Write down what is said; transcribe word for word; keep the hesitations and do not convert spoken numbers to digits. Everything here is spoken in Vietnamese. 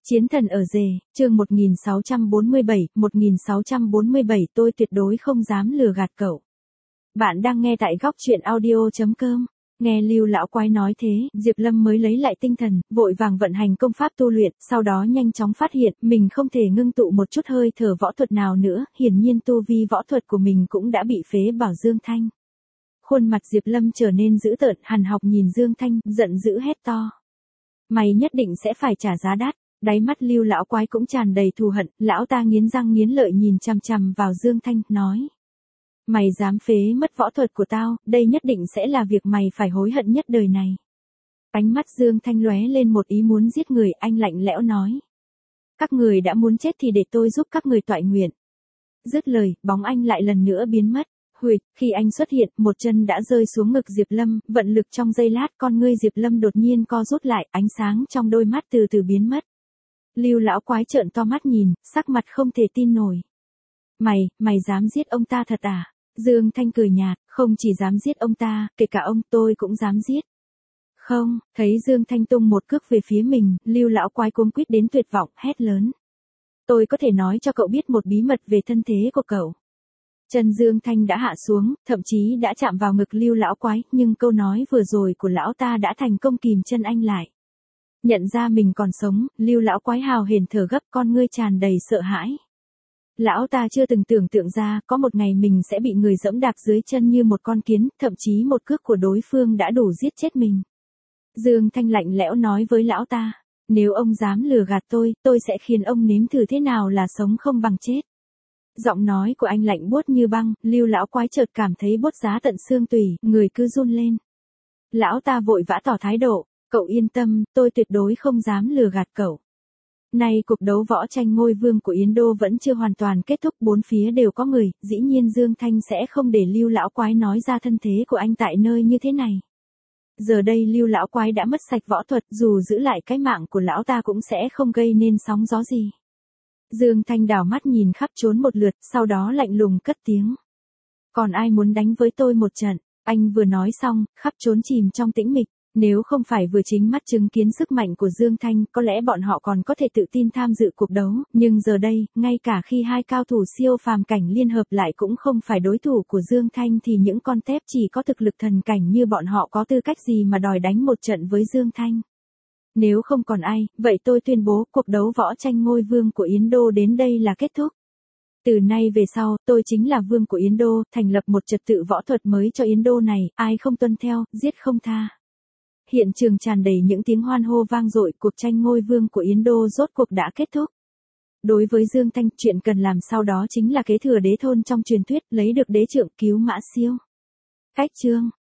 Chiến thần ở rể, chương một nghìn sáu trăm bốn mươi bảy, một nghìn sáu trăm bốn mươi bảy tôi tuyệt đối không dám lừa gạt cậu. Bạn đang nghe tại góc truyện audio chấm com. Nghe Lưu lão quái nói thế, Diệp Lâm mới lấy lại tinh thần, vội vàng vận hành công pháp tu luyện, sau đó nhanh chóng phát hiện mình không thể ngưng tụ một chút hơi thở võ thuật nào nữa, hiển nhiên tu vi võ thuật của mình cũng đã bị phế bỏ. Dương Thanh. Khuôn mặt Diệp Lâm trở nên dữ tợn, hằn học nhìn Dương Thanh, giận dữ hét to. Mày nhất định sẽ phải trả giá đắt. Đáy mắt Lưu lão quái cũng tràn đầy thù hận, lão ta nghiến răng nghiến lợi nhìn chằm chằm vào Dương Thanh, nói. Mày dám phế mất võ thuật của tao, đây nhất định sẽ là việc mày phải hối hận nhất đời này. Ánh mắt Dương Thanh lóe lên một ý muốn giết người, anh lạnh lẽo nói. Các người đã muốn chết thì để tôi giúp các người toại nguyện. Dứt lời, bóng anh lại lần nữa biến mất. Huỵch, khi anh xuất hiện, một chân đã rơi xuống ngực Diệp Lâm, vận lực trong giây lát con ngươi Diệp Lâm đột nhiên co rút lại, ánh sáng trong đôi mắt từ từ biến mất. Lưu lão quái trợn to mắt nhìn, sắc mặt không thể tin nổi. Mày, mày dám giết ông ta thật à? Dương Thanh cười nhạt, không chỉ dám giết ông ta, kể cả ông tôi cũng dám giết. Không, thấy Dương Thanh tung một cước về phía mình, Lưu lão quái cuống quýt đến tuyệt vọng, hét lớn. Tôi có thể nói cho cậu biết một bí mật về thân thế của cậu. Chân Dương Thanh đã hạ xuống, thậm chí đã chạm vào ngực Lưu lão quái, nhưng câu nói vừa rồi của lão ta đã thành công kìm chân anh lại. Nhận ra mình còn sống, Lưu lão quái hào hển thở gấp, con ngươi tràn đầy sợ hãi. Lão ta chưa từng tưởng tượng ra, có một ngày mình sẽ bị người giẫm đạp dưới chân như một con kiến, thậm chí một cước của đối phương đã đủ giết chết mình. Dương Thanh lạnh lẽo nói với lão ta, nếu ông dám lừa gạt tôi, tôi sẽ khiến ông nếm thử thế nào là sống không bằng chết. Giọng nói của anh lạnh buốt như băng, Lưu lão quái chợt cảm thấy buốt giá tận xương tủy, người cứ run lên. Lão ta vội vã tỏ thái độ, cậu yên tâm, tôi tuyệt đối không dám lừa gạt cậu. Nay cuộc đấu võ tranh ngôi vương của Yến Đô vẫn chưa hoàn toàn kết thúc, bốn phía đều có người, dĩ nhiên Dương Thanh sẽ không để Lưu lão quái nói ra thân thế của anh tại nơi như thế này. Giờ đây Lưu lão quái đã mất sạch võ thuật, dù giữ lại cái mạng của lão ta cũng sẽ không gây nên sóng gió gì. Dương Thanh đảo mắt nhìn khắp trốn một lượt, sau đó lạnh lùng cất tiếng. Còn ai muốn đánh với tôi một trận? Anh vừa nói xong, khắp trốn chìm trong tĩnh mịch. Nếu không phải vừa chính mắt chứng kiến sức mạnh của Dương Thanh, có lẽ bọn họ còn có thể tự tin tham dự cuộc đấu, nhưng giờ đây, ngay cả khi hai cao thủ siêu phàm cảnh liên hợp lại cũng không phải đối thủ của Dương Thanh thì những con tép chỉ có thực lực thần cảnh như bọn họ có tư cách gì mà đòi đánh một trận với Dương Thanh. Nếu không còn ai, vậy tôi tuyên bố cuộc đấu võ tranh ngôi vương của Yến Đô đến đây là kết thúc. Từ nay về sau, tôi chính là vương của Yến Đô, thành lập một trật tự võ thuật mới cho Yến Đô này, ai không tuân theo, giết không tha. Hiện trường tràn đầy những tiếng hoan hô vang dội, cuộc tranh ngôi vương của Yến Đô rốt cuộc đã kết thúc. Đối với Dương Thanh, chuyện cần làm sau đó chính là kế thừa đế thôn trong truyền thuyết, lấy được đế trượng, cứu Mã Siêu. Cách chương